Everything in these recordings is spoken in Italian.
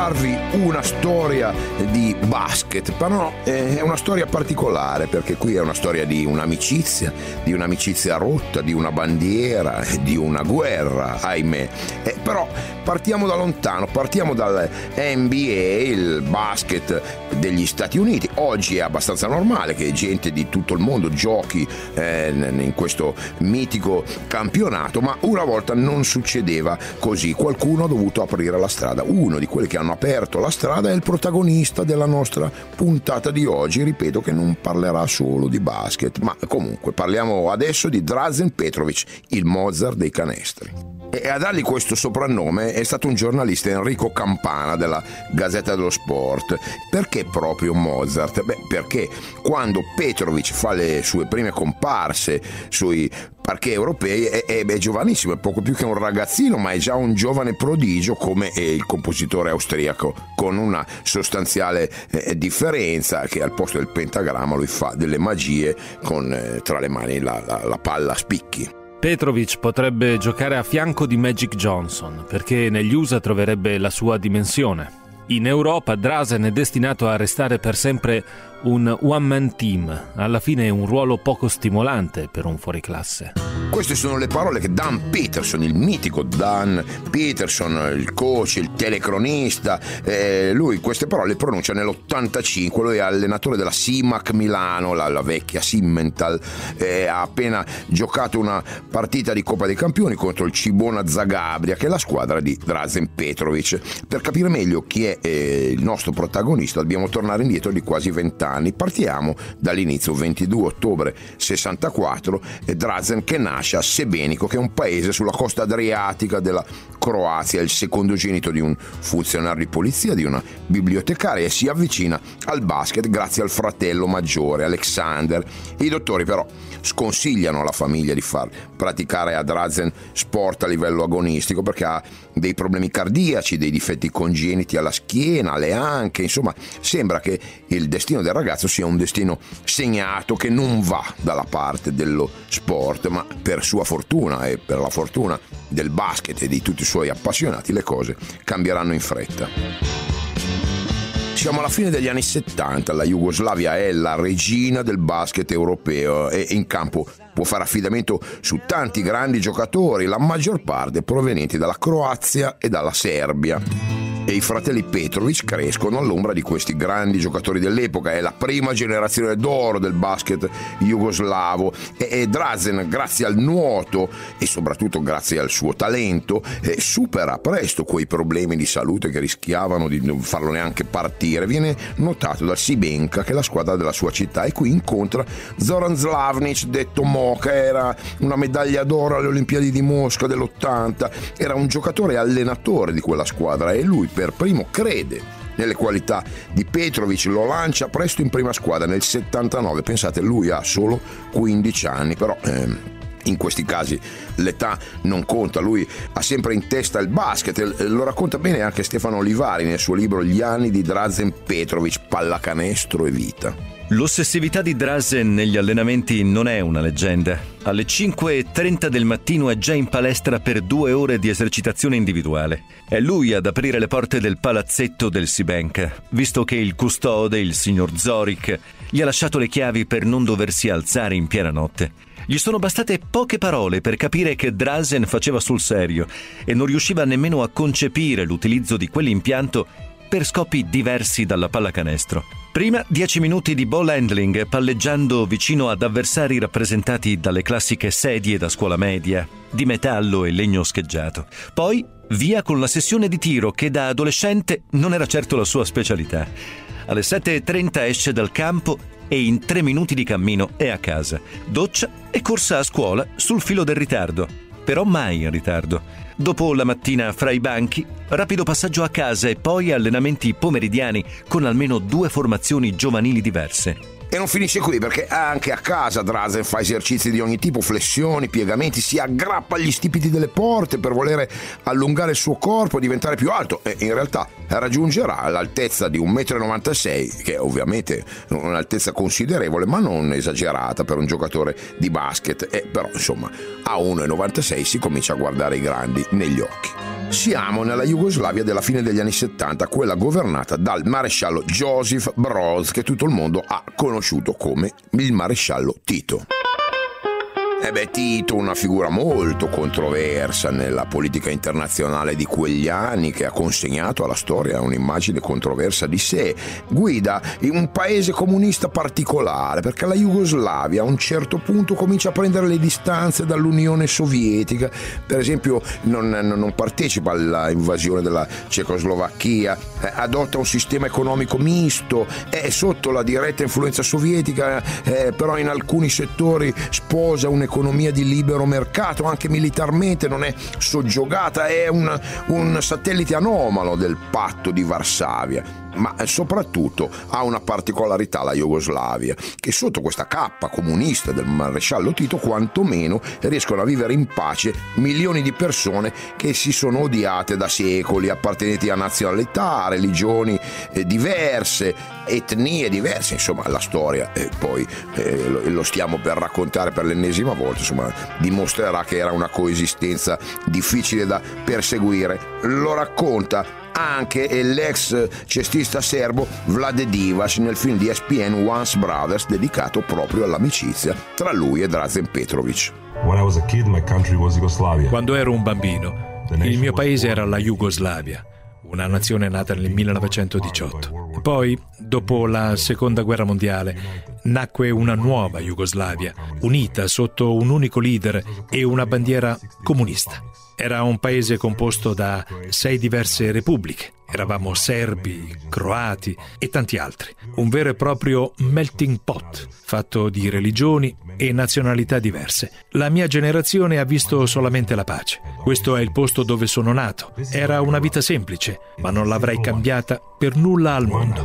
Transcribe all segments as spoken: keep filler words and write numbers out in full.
raccontarvi una storia di basket, però è una storia particolare, perché qui è una storia di un'amicizia, di un'amicizia rotta, di una bandiera, di una guerra, ahimè. Eh, però partiamo da lontano, partiamo dal N B A, il basket degli Stati Uniti. Oggi è abbastanza normale che gente di tutto il mondo giochi eh, in questo mitico campionato, ma una volta non succedeva così. Qualcuno ha dovuto aprire la strada. Uno di quelli che hanno aperto la strada è il protagonista della nostra puntata di oggi. Ripeto che non parlerà solo di basket, ma comunque parliamo adesso di Drazen Petrovic, il Mozart dei canestri. E a dargli questo soprannome è stato un giornalista, Enrico Campana, della Gazzetta dello Sport. Perché proprio Mozart? Beh, perché quando Petrovic fa le sue prime comparse sui parquet europei è, è, è giovanissimo, è poco più che un ragazzino, ma è già un giovane prodigio come è il compositore austriaco, con una sostanziale eh, differenza, che al posto del pentagramma lui fa delle magie con eh, tra le mani la, la, la palla a spicchi. Petrovic potrebbe giocare a fianco di Magic Johnson, perché negli U S A troverebbe la sua dimensione. In Europa Drazen è destinato a restare per sempre un one-man team, alla fine è un ruolo poco stimolante per un fuoriclasse. Queste sono le parole che Dan Peterson, il mitico Dan Peterson, il coach, il telecronista, eh, lui queste parole le pronuncia nell'ottantacinque. Lui è allenatore della Simac Milano, la, la vecchia Simmental, eh, ha appena giocato una partita di Coppa dei Campioni contro il Cibona Zagabria, che è la squadra di Drazen Petrovic. Per capire meglio chi è eh, il nostro protagonista dobbiamo tornare indietro di quasi vent'anni. Partiamo dall'inizio, ventidue ottobre sessantaquattro, e Drazen che nasce a Sebenico, che è un paese sulla costa adriatica della Croazia, è il secondogenito di un funzionario di polizia, di una bibliotecaria, e si avvicina al basket grazie al fratello maggiore Alexander. I dottori però sconsigliano alla famiglia di far praticare a Drazen sport a livello agonistico, perché ha dei problemi cardiaci, dei difetti congeniti alla schiena, alle anche, insomma sembra che il destino del ragazzo sia un destino segnato che non va dalla parte dello sport, ma per sua fortuna e per la fortuna del basket e di tutti i suoi appassionati le cose cambieranno in fretta. Siamo alla fine degli anni settanta, la Jugoslavia è la regina del basket europeo e in campo può fare affidamento su tanti grandi giocatori, la maggior parte provenienti dalla Croazia e dalla Serbia. E i fratelli Petrovic crescono all'ombra di questi grandi giocatori dell'epoca. È la prima generazione d'oro del basket jugoslavo, e, e Drazen, grazie al nuoto e soprattutto grazie al suo talento, eh, supera presto quei problemi di salute che rischiavano di non farlo neanche partire. Viene notato dal Sibenka, che è la squadra della sua città, e qui incontra Zoran Slavnic, detto Mo, che era una medaglia d'oro alle Olimpiadi di Mosca dell'ottanta, era un giocatore e allenatore di quella squadra, e lui per primo crede nelle qualità di Petrovic, lo lancia presto in prima squadra nel settantanove. Pensate, lui ha solo quindici anni, però ehm, in questi casi l'età non conta, lui ha sempre in testa il basket. Lo racconta bene anche Stefano Olivari nel suo libro Gli anni di Drazen Petrovic, pallacanestro e vita. L'ossessività di Drazen negli allenamenti non è una leggenda. Alle cinque e trenta del mattino è già in palestra per due ore di esercitazione individuale. È lui ad aprire le porte del palazzetto del Sibenka, visto che il custode, il signor Zoric, gli ha lasciato le chiavi per non doversi alzare in piena notte. Gli sono bastate poche parole per capire che Drazen faceva sul serio e non riusciva nemmeno a concepire l'utilizzo di quell'impianto per scopi diversi dalla pallacanestro. Prima dieci minuti di ball handling, palleggiando vicino ad avversari rappresentati dalle classiche sedie da scuola media, di metallo e legno scheggiato. Poi via con la sessione di tiro, che da adolescente non era certo la sua specialità. Alle sette e trenta esce dal campo e in tre minuti di cammino è a casa. Doccia e corsa a scuola sul filo del ritardo, però mai in ritardo. Dopo la mattina fra i banchi, rapido passaggio a casa e poi allenamenti pomeridiani con almeno due formazioni giovanili diverse. E non finisce qui, perché anche a casa Drazen fa esercizi di ogni tipo, flessioni, piegamenti, si aggrappa agli stipiti delle porte per volere allungare il suo corpo e diventare più alto, e in realtà raggiungerà l'altezza di un metro e novantasei, che è ovviamente un'altezza considerevole ma non esagerata per un giocatore di basket, e però insomma a uno e novantasei si comincia a guardare i grandi negli occhi. Siamo nella Jugoslavia della fine degli anni settanta, quella governata dal maresciallo Josip Broz, che tutto il mondo ha conosciuto come il maresciallo Tito. E beh, Tito, una figura molto controversa nella politica internazionale di quegli anni, che ha consegnato alla storia un'immagine controversa di sé. Guida in un paese comunista particolare, perché la Jugoslavia a un certo punto comincia a prendere le distanze dall'Unione Sovietica. Per esempio non, non partecipa all'invasione della Cecoslovacchia, eh, adotta un sistema economico misto, è sotto la diretta influenza sovietica, eh, però in alcuni settori sposa un economia di libero mercato, anche militarmente non è soggiogata, è un, un satellite anomalo del patto di Varsavia. Ma soprattutto ha una particolarità la Jugoslavia, che sotto questa cappa comunista del maresciallo Tito quantomeno riescono a vivere in pace milioni di persone che si sono odiate da secoli, appartenenti a nazionalità, a religioni eh, diverse, etnie diverse. Insomma, la storia eh, poi eh, lo, lo stiamo per raccontare per l'ennesima volta, insomma, dimostrerà che era una coesistenza difficile da perseguire. Lo racconta anche l'ex cestista serbo Vlade Divac nel film di E S P N Once Brothers, dedicato proprio all'amicizia tra lui e Drazen Petrovic. Quando ero un bambino, il mio paese era la Jugoslavia, una nazione nata nel millenovecentodiciotto. Poi, dopo la Seconda Guerra Mondiale, nacque una nuova Jugoslavia, unita sotto un unico leader e una bandiera comunista. Era un paese composto da sei diverse repubbliche. Eravamo serbi, croati e tanti altri. Un vero e proprio melting pot, fatto di religioni e nazionalità diverse. La mia generazione ha visto solamente la pace. Questo è il posto dove sono nato. Era una vita semplice, ma non l'avrei cambiata per nulla al mondo.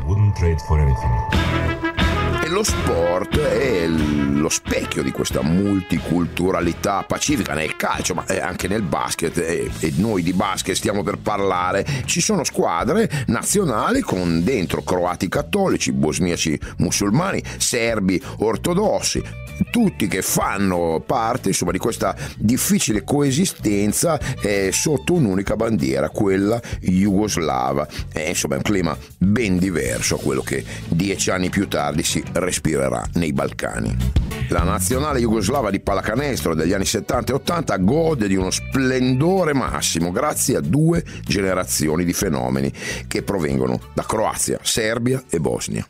E lo sport è lo specchio di questa multiculturalità pacifica nel calcio, ma anche nel basket, e noi di basket stiamo per parlare. Ci sono squadre nazionali con dentro croati cattolici, bosniaci musulmani, serbi ortodossi, tutti che fanno parte, insomma, di questa difficile coesistenza eh, sotto un'unica bandiera, quella jugoslava. E, insomma, è un clima ben diverso a quello che dieci anni più tardi si respirerà nei Balcani. La nazionale jugoslava di pallacanestro degli anni settanta e ottanta gode di uno splendore massimo grazie a due generazioni di fenomeni che provengono da Croazia, Serbia e Bosnia.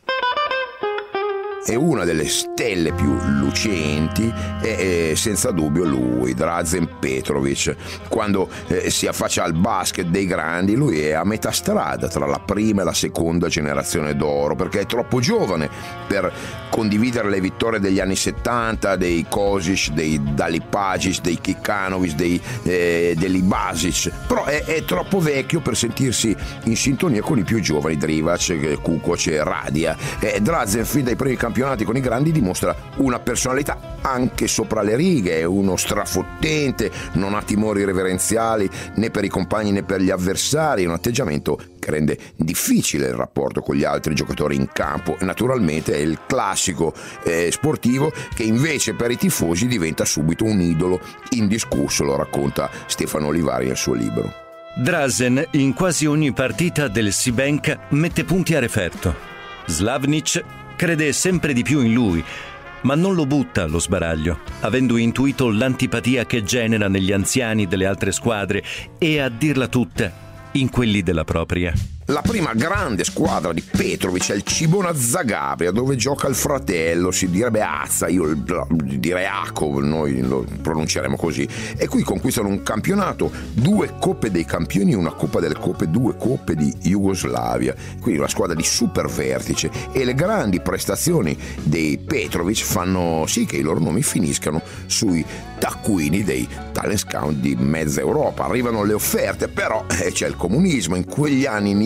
E una delle stelle più lucenti è, è senza dubbio lui, Drazen Petrovic. Quando eh, si affaccia al basket dei grandi, lui è a metà strada tra la prima e la seconda generazione d'oro, perché è troppo giovane per condividere le vittorie degli anni settanta, dei Kosic, dei Dalipagic, dei Kikanovic, dei eh, degli Basic, però è, è troppo vecchio per sentirsi in sintonia con i più giovani, Drivac, Kukoc e Radia. Eh, Drazen fin dai primi campionati con i grandi dimostra una personalità anche sopra le righe, è uno strafottente, non ha timori reverenziali né per i compagni né per gli avversari, un atteggiamento che rende difficile il rapporto con gli altri giocatori in campo. Naturalmente è il classico eh, sportivo che invece per i tifosi diventa subito un idolo indiscusso, lo racconta Stefano Olivari nel suo libro. Drazen in quasi ogni partita del Sibenk mette punti a referto. Slavnic crede sempre di più in lui, ma non lo butta allo sbaraglio, avendo intuito l'antipatia che genera negli anziani delle altre squadre e, a dirla tutta, in quelli della propria. La prima grande squadra di Petrovic è il Cibona Zagabria, dove gioca il fratello, si direbbe Azza, io direi Akov, noi lo pronunceremo così, e qui conquistano un campionato, due coppe dei campioni, una coppa delle coppe, due coppe di Jugoslavia, quindi una squadra di super vertice, e le grandi prestazioni dei Petrovic fanno sì che i loro nomi finiscano sui taccuini dei talent scout di mezza Europa. Arrivano le offerte, però eh, c'è il comunismo, in quegli anni in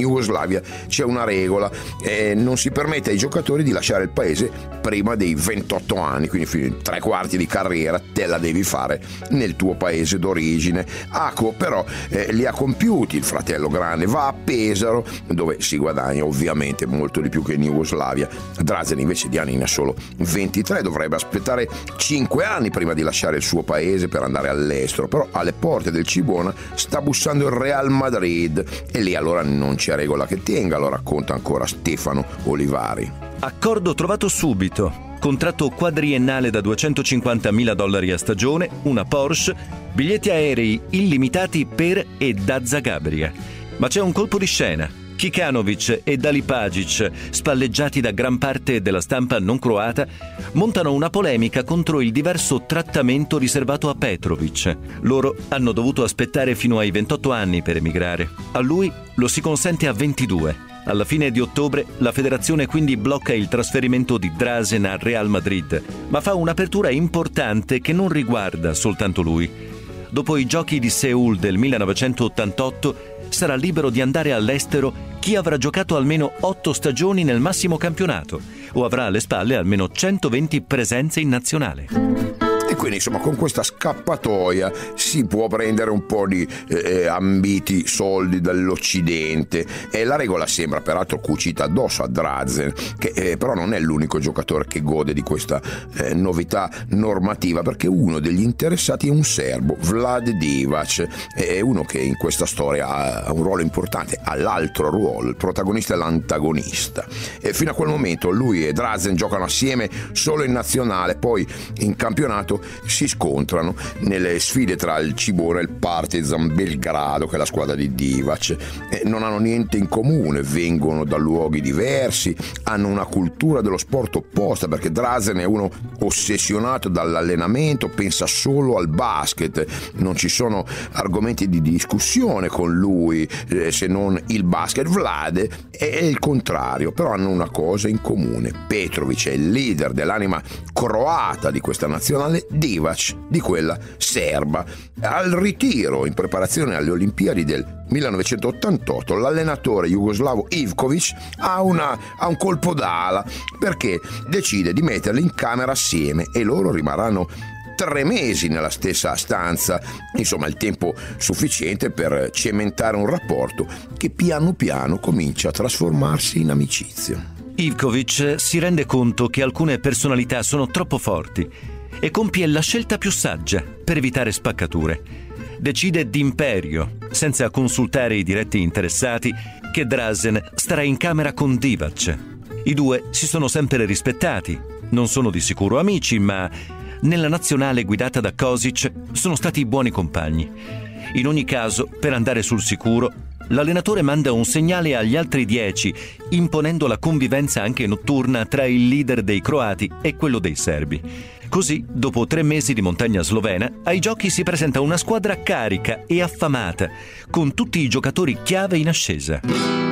Jugoslavia c'è una regola, eh, non si permette ai giocatori di lasciare il paese prima dei ventotto anni, quindi tre quarti di carriera te la devi fare nel tuo paese d'origine. Ako però eh, li ha compiuti, il fratello grande va a Pesaro, dove si guadagna ovviamente molto di più che in Jugoslavia. Drazen invece di anni ne ha solo ventitré, dovrebbe aspettare cinque anni prima di lasciare il suo paese per andare all'estero, però alle porte del Cibona sta bussando il Real Madrid e lì allora non c'è regola che tenga, lo racconta ancora Stefano Olivari. Accordo trovato subito. Contratto quadriennale da duecentocinquantamila dollari a stagione, una Porsche, biglietti aerei illimitati per e da Zagabria. Ma c'è un colpo di scena. Kikanovic e Dalipagic, spalleggiati da gran parte della stampa non croata, montano una polemica contro il diverso trattamento riservato a Petrovic. Loro hanno dovuto aspettare fino ai ventotto anni per emigrare. A lui lo si consente a ventidue. Alla fine di ottobre la federazione quindi blocca il trasferimento di Drazen al Real Madrid, ma fa un'apertura importante che non riguarda soltanto lui. Dopo i giochi di Seul del millenovecentottantotto sarà libero di andare all'estero chi avrà giocato almeno otto stagioni nel massimo campionato o avrà alle spalle almeno centoventi presenze in nazionale. E quindi insomma con questa scappatoia si può prendere un po' di eh, ambiti soldi dall'Occidente, e la regola sembra peraltro cucita addosso a Drazen, che eh, però non è l'unico giocatore che gode di questa eh, novità normativa, perché uno degli interessati è un serbo, Vlad Divac, è uno che in questa storia ha un ruolo importante, ha l'altro ruolo, il protagonista e l'antagonista, e fino a quel momento lui e Drazen giocano assieme solo in nazionale, poi in campionato si scontrano nelle sfide tra il Cibona e il Partizan Belgrado, che è la squadra di Divac. Eh, non hanno niente in comune, vengono da luoghi diversi, hanno una cultura dello sport opposta, perché Drazen è uno ossessionato dall'allenamento, pensa solo al basket, non ci sono argomenti di discussione con lui eh, se non il basket. Vlad è il contrario, però hanno una cosa in comune: Petrovic è il leader dell'anima croata di questa nazionale, Divac di quella serba. Al ritiro in preparazione alle Olimpiadi del millenovecentottantotto l'allenatore jugoslavo Ivkovic ha, una, ha un colpo d'ala, perché decide di metterli in camera assieme e loro rimarranno tre mesi nella stessa stanza, insomma il tempo sufficiente per cementare un rapporto che piano piano comincia a trasformarsi in amicizia. Ivkovic si rende conto che alcune personalità sono troppo forti e compie la scelta più saggia per evitare spaccature. Decide d'imperio, senza consultare i diretti interessati, che Drazen starà in camera con Divac. I due si sono sempre rispettati, non sono di sicuro amici, ma nella nazionale guidata da Kosic sono stati buoni compagni. In ogni caso, per andare sul sicuro, l'allenatore manda un segnale agli altri dieci, imponendo la convivenza anche notturna tra il leader dei croati e quello dei serbi. Così, dopo tre mesi di montagna slovena, ai giochi si presenta una squadra carica e affamata, con tutti i giocatori chiave in ascesa.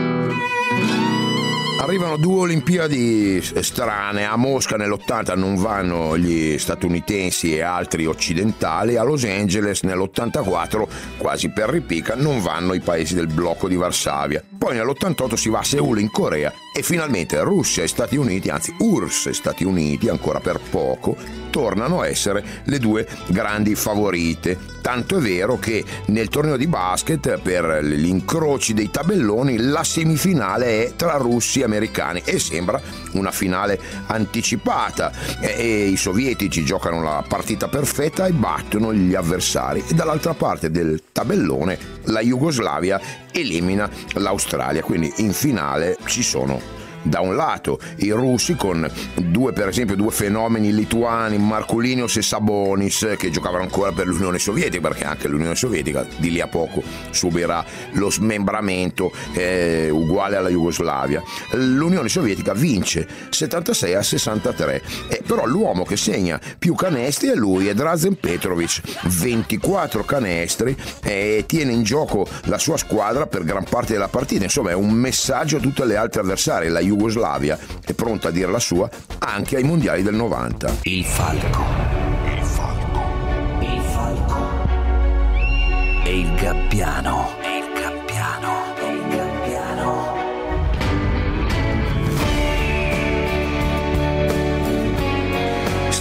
Arrivano due Olimpiadi strane. A Mosca nell'ottanta non vanno gli statunitensi e altri occidentali, a Los Angeles nell'ottantaquattro, quasi per ripicca, non vanno i paesi del blocco di Varsavia. Poi nell'ottantotto si va a Seul in Corea e finalmente Russia e Stati Uniti, anzi U R S S e Stati Uniti, ancora per poco, tornano a essere le due grandi favorite. Tanto è vero che nel torneo di basket, per gli incroci dei tabelloni, la semifinale è tra russi e americani e sembra una finale anticipata, e, e i sovietici giocano la partita perfetta e battono gli avversari, e dall'altra parte del tabellone la Jugoslavia elimina l'Australia, quindi in finale ci sono da un lato i russi con due, per esempio, due fenomeni lituani, Markulinos e Sabonis, che giocavano ancora per l'Unione Sovietica, perché anche l'Unione Sovietica di lì a poco subirà lo smembramento eh, uguale alla Jugoslavia. L'Unione Sovietica vince settantasei a sessantatré, eh, però l'uomo che segna più canestri è lui, è Drazen Petrovic, ventiquattro canestri, e eh, tiene in gioco la sua squadra per gran parte della partita. Insomma, è un messaggio a tutte le altre avversarie. La Jugoslavia è pronta a dire la sua anche ai mondiali del novanta. Il falco, il falco, il falco e il gabbiano, e il gabbiano, e il gabbiano.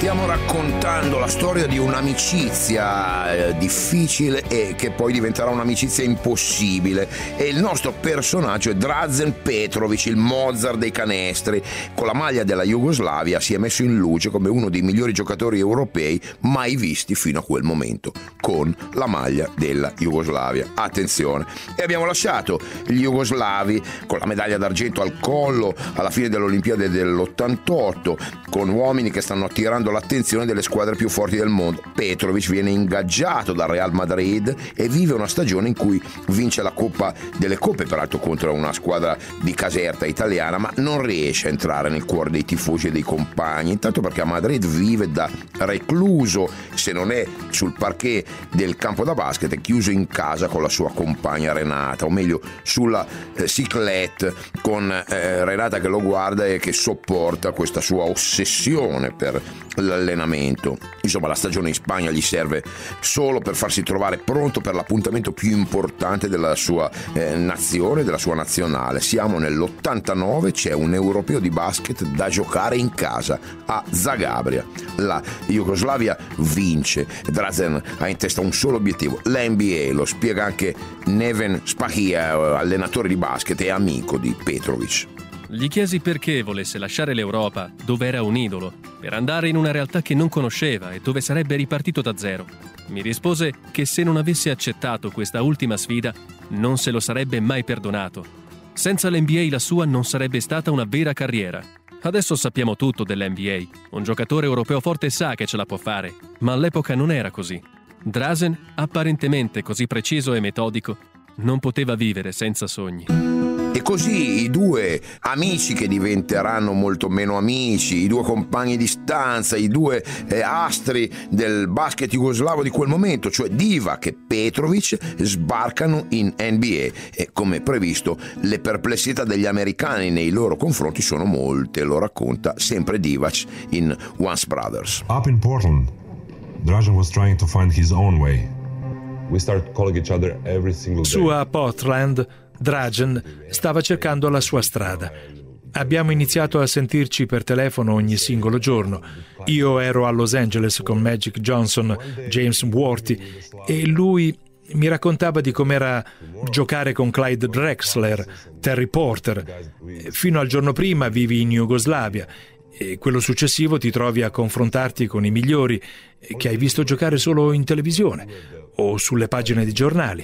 Stiamo raccontando la storia di un'amicizia eh, difficile e che poi diventerà un'amicizia impossibile, e il nostro personaggio è Drazen Petrovic, il Mozart dei canestri. Con la maglia della Jugoslavia si è messo in luce come uno dei migliori giocatori europei mai visti fino a quel momento, con la maglia della Jugoslavia. Attenzione! E abbiamo lasciato gli jugoslavi con la medaglia d'argento al collo alla fine dell'Olimpiade dell'ottantotto, con uomini che stanno attirando l'attenzione delle squadre più forti del mondo. Petrovic viene ingaggiato dal Real Madrid e vive una stagione in cui vince la Coppa delle Coppe, peraltro contro una squadra di Caserta italiana, ma non riesce a entrare nel cuore dei tifosi e dei compagni, intanto perché a Madrid vive da recluso, se non è sul parquet del campo da basket, è chiuso in casa con la sua compagna Renata, o meglio sulla eh, cyclette con eh, Renata che lo guarda e che sopporta questa sua ossessione per l'allenamento. Insomma, la stagione in Spagna gli serve solo per farsi trovare pronto per l'appuntamento più importante della sua eh, nazione, della sua nazionale. Siamo nell'ottantanove, c'è un europeo di basket da giocare in casa a Zagabria. La Jugoslavia vince. Drazen ha in testa un solo obiettivo, l'N B A. Lo spiega anche Neven Spahia, allenatore di basket e amico di Petrovic. Gli chiesi perché volesse lasciare l'Europa, dove era un idolo, per andare in una realtà che non conosceva e dove sarebbe ripartito da zero. Mi rispose che se non avesse accettato questa ultima sfida, non se lo sarebbe mai perdonato. Senza l'N B A la sua non sarebbe stata una vera carriera. Adesso sappiamo tutto dell'N B A. Un giocatore europeo forte sa che ce la può fare, ma all'epoca non era così. Drazen, apparentemente così preciso e metodico, non poteva vivere senza sogni. E così i due amici che diventeranno molto meno amici, i due compagni di stanza, i due eh, astri del basket jugoslavo di quel momento, cioè Divac e Petrovic, sbarcano in N B A e, come previsto, le perplessità degli americani nei loro confronti sono molte, lo racconta sempre Divac in Once Brothers. Up in Portland, Drazen was trying to find his own way. We started calling each other every single day. Su a Portland, Drazen stava cercando la sua strada. Abbiamo iniziato a sentirci per telefono ogni singolo giorno. Io ero a Los Angeles con Magic Johnson, James Worthy, e lui mi raccontava di com'era giocare con Clyde Drexler, Terry Porter. Fino al giorno prima vivi in Jugoslavia e quello successivo ti trovi a confrontarti con i migliori che hai visto giocare solo in televisione o sulle pagine di giornali.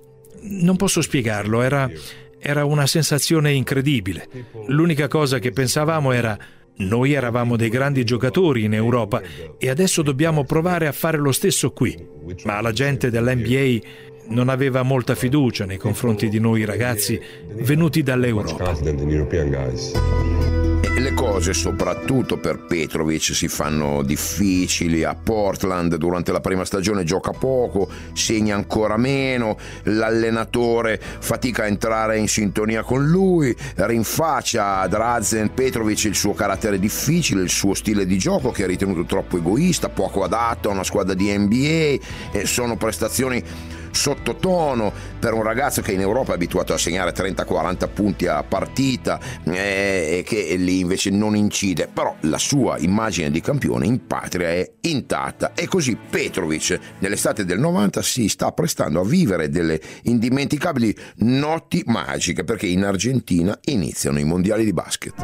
Non posso spiegarlo, era, era una sensazione incredibile. L'unica cosa che pensavamo era: noi eravamo dei grandi giocatori in Europa e adesso dobbiamo provare a fare lo stesso qui. Ma la gente dell'N B A non aveva molta fiducia nei confronti di noi ragazzi venuti dall'Europa. Le cose, soprattutto per Petrovic, si fanno difficili. A Portland durante la prima stagione gioca poco, segna ancora meno, l'allenatore fatica a entrare in sintonia con lui, rinfaccia a Drazen Petrovic il suo carattere difficile, il suo stile di gioco che è ritenuto troppo egoista, poco adatto a una squadra di N B A, e sono prestazioni sottotono per un ragazzo che in Europa è abituato a segnare trenta quaranta punti a partita eh, e che lì invece non incide. Però la sua immagine di campione in patria è intatta, e così Petrovic nell'estate del novanta si sta prestando a vivere delle indimenticabili notti magiche, perché in Argentina iniziano i mondiali di basket.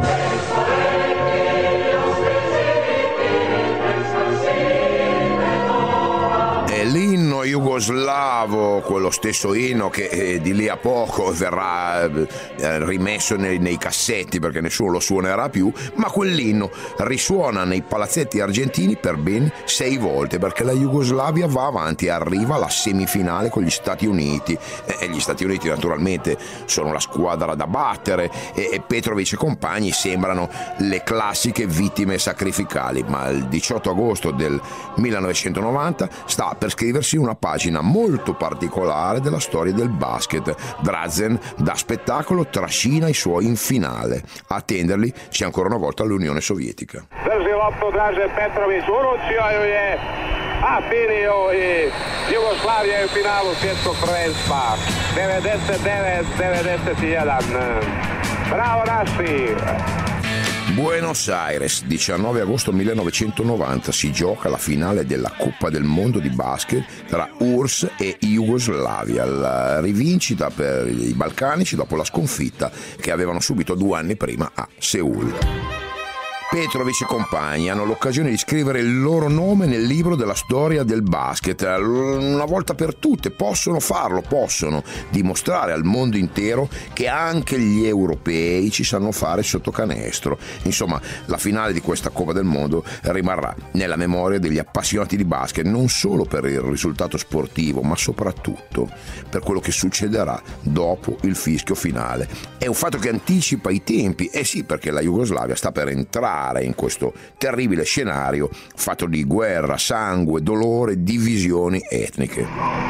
L'inno jugoslavo, quello stesso inno che eh, di lì a poco verrà eh, rimesso nei, nei cassetti perché nessuno lo suonerà più, ma quell'inno risuona nei palazzetti argentini per ben sei volte, perché la Jugoslavia va avanti e arriva alla semifinale con gli Stati Uniti, e gli Stati Uniti naturalmente sono la squadra da battere, e, e Petrovic e compagni sembrano le classiche vittime sacrificali. Ma il diciotto agosto del millenovecentonovanta sta per scriversi una pagina molto particolare della storia del basket. Drazen da spettacolo trascina i suoi in finale. A attenderli c'è ancora una volta l'Unione Sovietica. Drži loptu Dražen Petrović, uručio ju je, a finio i Jugoslavija je u finalu svjetskog prvenstva devedeset devet devedeset jedan. Bravo naši! Buenos Aires, diciannove agosto millenovecentonovanta, si gioca la finale della Coppa del Mondo di basket tra U R S S e Jugoslavia, la rivincita per i balcanici dopo la sconfitta che avevano subito due anni prima a Seul. Petrovic e compagni hanno l'occasione di scrivere il loro nome nel libro della storia del basket. Una volta per tutte possono farlo, possono dimostrare al mondo intero che anche gli europei ci sanno fare sotto canestro. Insomma, la finale di questa Coppa del Mondo rimarrà nella memoria degli appassionati di basket, non solo per il risultato sportivo, ma soprattutto per quello che succederà dopo il fischio finale. È un fatto che anticipa i tempi, eh sì, perché la Jugoslavia sta per entrare in questo terribile scenario fatto di guerra, sangue, dolore, divisioni etniche.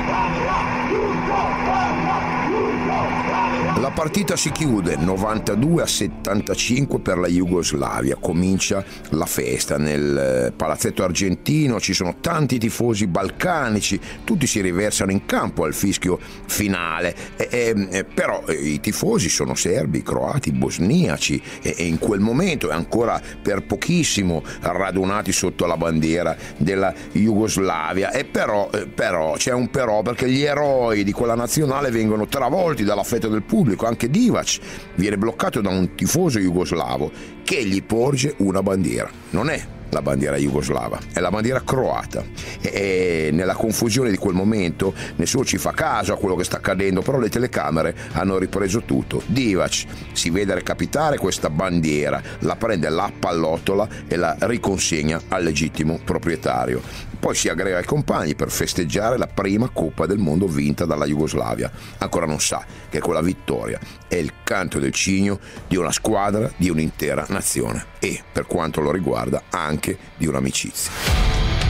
La partita si chiude novantadue a settantacinque per la Jugoslavia, comincia la festa nel palazzetto argentino, ci sono tanti tifosi balcanici, tutti si riversano in campo al fischio finale, e, e, però i tifosi sono serbi, croati, bosniaci e, e in quel momento, e ancora per pochissimo, radunati sotto la bandiera della Jugoslavia. E però, però c'è un però, perché gli eroi di quella nazionale vengono travolti dalla fetta del pubblico. Anche Divac viene bloccato da un tifoso jugoslavo che gli porge una bandiera. Non è la bandiera jugoslava, è la bandiera croata, e nella confusione di quel momento nessuno ci fa caso a quello che sta accadendo, però le telecamere hanno ripreso tutto. Divac si vede recapitare questa bandiera, la prende, la appallottola e la riconsegna al legittimo proprietario. Poi si aggrega ai compagni per festeggiare la prima Coppa del Mondo vinta dalla Jugoslavia. Ancora non sa che quella vittoria è il canto del cigno di una squadra, di un'intera nazione e, per quanto lo riguarda, anche di un'amicizia.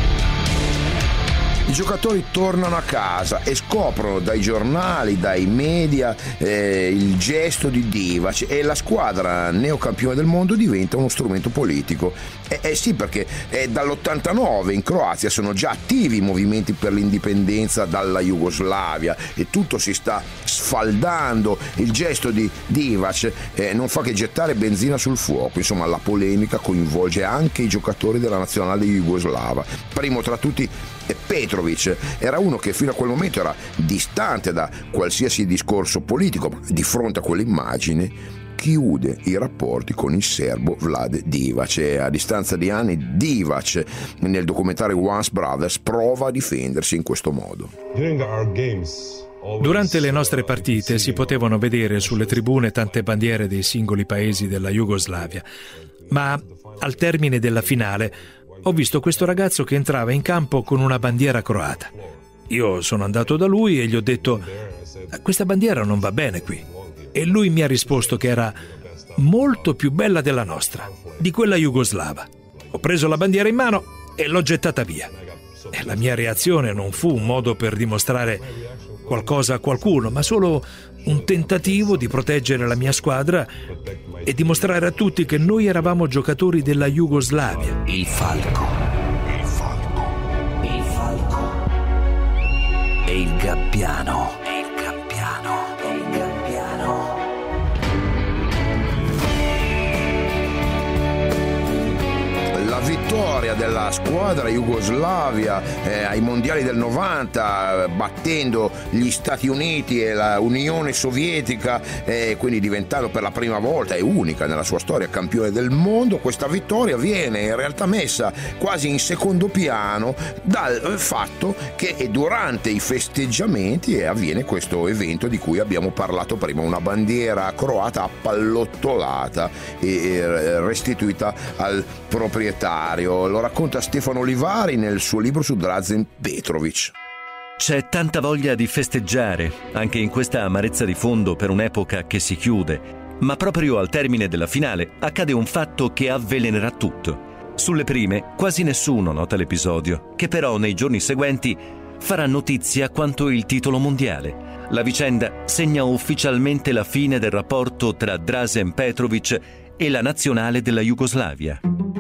I giocatori tornano a casa e scoprono dai giornali, dai media, eh, il gesto di Divac, e la squadra neocampione del mondo diventa uno strumento politico. Eh, eh sì, perché eh, dall'ottantanove in Croazia sono già attivi i movimenti per l'indipendenza dalla Jugoslavia e tutto si sta sfaldando. Il gesto di Divac eh, non fa che gettare benzina sul fuoco. Insomma, la polemica coinvolge anche i giocatori della nazionale jugoslava. Primo tra tutti Petrovic, era uno che fino a quel momento era distante da qualsiasi discorso politico, ma di fronte a quell'immagine chiude i rapporti con il serbo Vlade Divac, e a distanza di anni Divac nel documentario Once Brothers prova a difendersi in questo modo. Durante le nostre partite si potevano vedere sulle tribune tante bandiere dei singoli paesi della Jugoslavia, ma al termine della finale ho visto questo ragazzo che entrava in campo con una bandiera croata. Io sono andato da lui e gli ho detto: questa bandiera non va bene qui. E lui mi ha risposto che era molto più bella della nostra, di quella jugoslava. Ho preso la bandiera in mano e l'ho gettata via. E la mia reazione non fu un modo per dimostrare qualcosa a qualcuno, ma solo un tentativo di proteggere la mia squadra e dimostrare a tutti che noi eravamo giocatori della Jugoslavia. Il falco. Il falco. Il falco. E il gabbiano. E il gabbiano. E il gabbiano. La vittoria della squadra Jugoslavia eh, ai mondiali del novanta, battendo gli Stati Uniti e la Unione Sovietica, eh, quindi diventando per la prima volta e unica nella sua storia campione del mondo. Questa vittoria viene in realtà messa quasi in secondo piano dal fatto che durante i festeggiamenti avviene questo evento di cui abbiamo parlato prima, una bandiera croata appallottolata e restituita al proprietario. Lo racconta Stefano Olivari nel suo libro su Drazen Petrovic. C'è tanta voglia di festeggiare, anche in questa amarezza di fondo per un'epoca che si chiude, ma proprio al termine della finale accade un fatto che avvelenerà tutto. Sulle prime quasi nessuno nota l'episodio, che però nei giorni seguenti farà notizia quanto il titolo mondiale. La vicenda segna ufficialmente la fine del rapporto tra Drazen Petrovic e la nazionale della Jugoslavia.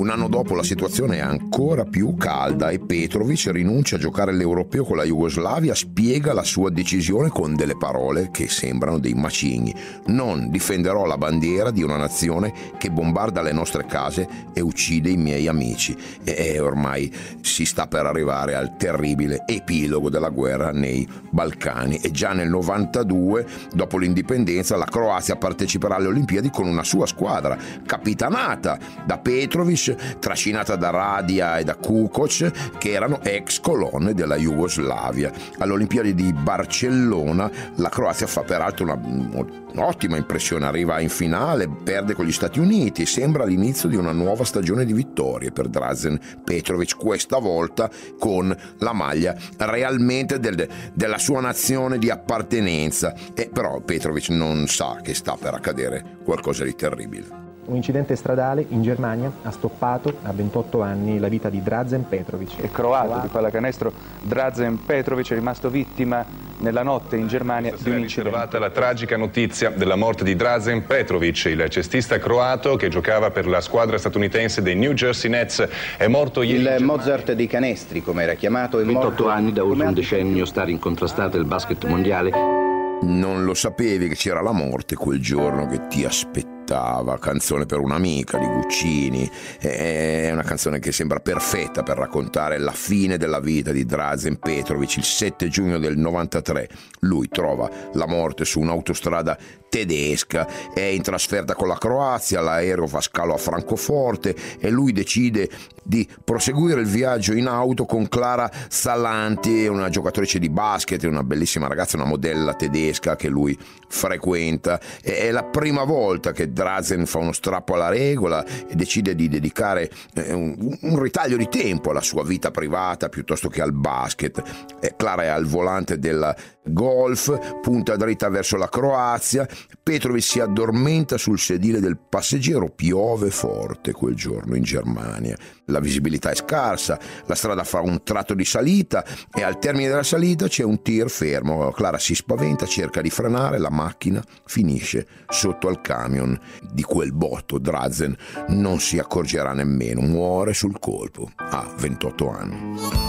Un anno dopo la situazione è ancora più calda e Petrovic rinuncia a giocare l'Europeo con la Jugoslavia, spiega la sua decisione con delle parole che sembrano dei macigni: non difenderò la bandiera di una nazione che bombarda le nostre case e uccide i miei amici. E ormai si sta per arrivare al terribile epilogo della guerra nei Balcani, e già nel novantadue, dopo l'indipendenza, la Croazia parteciperà alle Olimpiadi con una sua squadra capitanata da Petrovic, trascinata da Radia e da Kukoc, che erano ex colonne della Jugoslavia. Alle Olimpiadi di Barcellona la Croazia fa peraltro una un'ottima impressione, arriva in finale, perde con gli Stati Uniti, sembra l'inizio di una nuova stagione di vittorie per Dražen Petrovic, questa volta con la maglia realmente del, della sua nazione di appartenenza. E però Petrovic non sa che sta per accadere qualcosa di terribile. Un incidente stradale in Germania ha stoppato a ventotto anni la vita di Dražen Petrovic. Il croato di pallacanestro Dražen Petrovic è rimasto vittima nella notte in Germania di un incidente. È arrivata la tragica notizia della morte di Dražen Petrovic, il cestista croato che giocava per la squadra statunitense dei New Jersey Nets. È morto ieri. Il Mozart dei canestri, come era chiamato, è morto. ventotto anni, da oltre un decennio sta incontrastato il basket mondiale. Non lo sapevi che c'era la morte quel giorno che ti aspettava. Canzone per un'amica di Guccini. È una canzone che sembra perfetta per raccontare la fine della vita di Dražen Petrovic. Il sette giugno del novantatré lui trova la morte su un'autostrada tedesca, è in trasferta con la Croazia, l'aereo fa scalo a Francoforte e lui decide di proseguire il viaggio in auto con Clara Salanti, una giocatrice di basket, una bellissima ragazza, una modella tedesca che lui frequenta. È la prima volta che Dražen fa uno strappo alla regola e decide di dedicare un, un ritaglio di tempo alla sua vita privata piuttosto che al basket. Clara è al volante del Golf, punta dritta verso la Croazia. Petrovic si addormenta sul sedile del passeggero. Piove forte quel giorno in Germania, la visibilità è scarsa, la strada fa un tratto di salita e al termine della salita c'è un tir fermo. Clara si spaventa, cerca di frenare, la macchina finisce sotto al camion. Di quel botto Dražen non si accorgerà nemmeno, muore sul colpo a ventotto anni.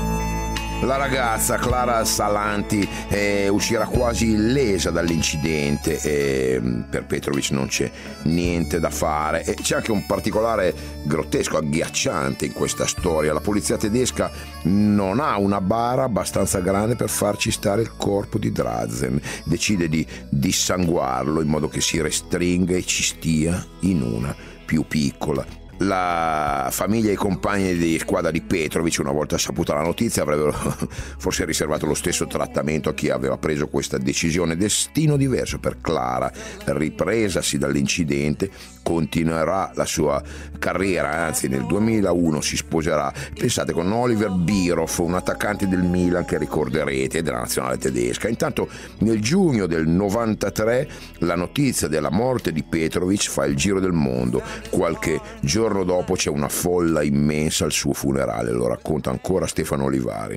La ragazza Clara Salanti eh, uscirà quasi illesa dall'incidente e per Petrovic non c'è niente da fare. E c'è anche un particolare grottesco, agghiacciante in questa storia. La polizia tedesca non ha una bara abbastanza grande per farci stare il corpo di Dražen. Decide di dissanguarlo in modo che si restringa e ci stia in una più piccola. La famiglia e i compagni di squadra di Petrovic, una volta saputa la notizia, avrebbero forse riservato lo stesso trattamento a chi aveva preso questa decisione. Destino diverso per Clara. Ripresasi dall'incidente, continuerà la sua carriera, anzi nel duemilauno si sposerà, pensate, con Oliver Bierhoff, un attaccante del Milan che ricorderete, della nazionale tedesca. Intanto nel giugno del novantatré la notizia della morte di Petrovic fa il giro del mondo. Qualche giorno Il giorno dopo c'è una folla immensa al suo funerale, lo racconta ancora Stefano Olivari.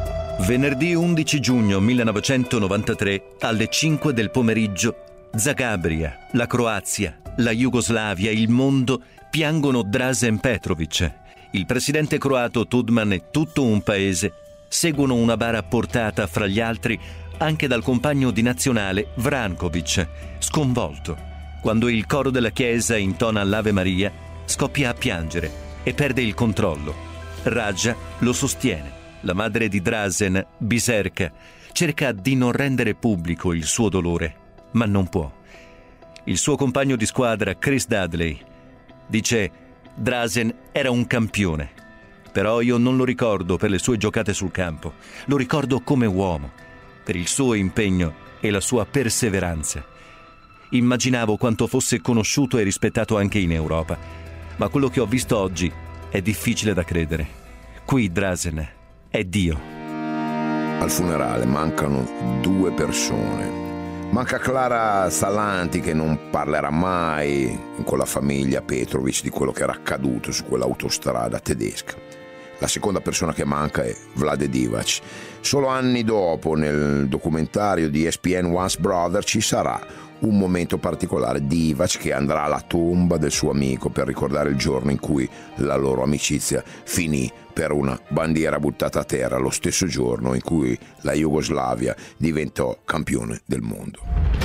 Venerdì undici giugno millenovecentonovantatré alle cinque del pomeriggio, Zagabria, la Croazia, la Jugoslavia, il mondo piangono Dražen Petrovic. Il presidente croato Tudman e tutto un paese seguono una bara portata fra gli altri anche dal compagno di nazionale Vrankovic, sconvolto. Quando il coro della chiesa intona l'Ave Maria, scoppia a piangere e perde il controllo. Raja lo sostiene. La madre di Dražen, Biserka, cerca di non rendere pubblico il suo dolore, ma non può. Il suo compagno di squadra, Chris Dudley, dice: Dražen era un campione, però io non lo ricordo per le sue giocate sul campo, lo ricordo come uomo, per il suo impegno e la sua perseveranza. Immaginavo quanto fosse conosciuto e rispettato anche in Europa, ma quello che ho visto oggi è difficile da credere. Qui Dražen è Dio. Al funerale mancano due persone. Manca Clara Salanti, che non parlerà mai con la famiglia Petrovic di quello che era accaduto su quell'autostrada tedesca. La seconda persona che manca è Vlade Divac. Solo anni dopo, nel documentario di E S P N Once Brother, ci sarà un momento particolare. Divac che andrà alla tomba del suo amico per ricordare il giorno in cui la loro amicizia finì per una bandiera buttata a terra, lo stesso giorno in cui la Jugoslavia diventò campione del mondo.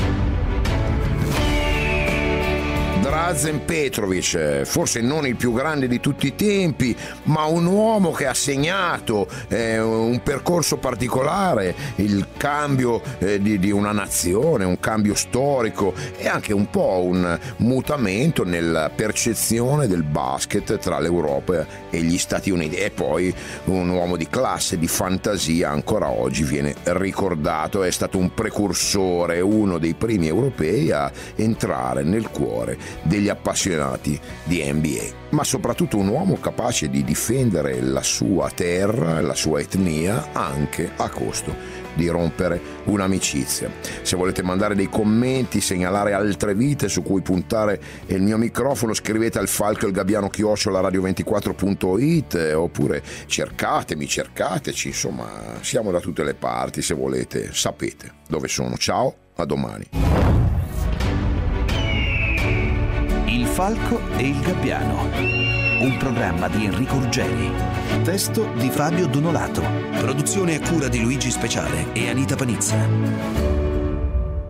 Drazen Petrovic, forse non il più grande di tutti i tempi, ma un uomo che ha segnato eh, un percorso particolare, il cambio eh, di, di una nazione, un cambio storico e anche un po' un mutamento nella percezione del basket tra l'Europa e gli Stati Uniti. E poi un uomo di classe, di fantasia, ancora oggi viene ricordato, è stato un precursore, uno dei primi europei a entrare nel cuore degli appassionati di N B A, ma soprattutto un uomo capace di difendere la sua terra, la sua etnia, anche a costo di rompere un'amicizia. Se volete mandare dei commenti, segnalare altre vite su cui puntare il mio microfono, scrivete al falco il gabbiano chiocciola radio ventiquattro punto it oppure cercatemi, cercateci, insomma siamo da tutte le parti, se volete sapete dove sono. Ciao, a domani. Il Falco e il Gabbiano, un programma di Enrico Ruggeri, testo di Fabio Donolato, produzione a cura di Luigi Speciale e Anita Panizza.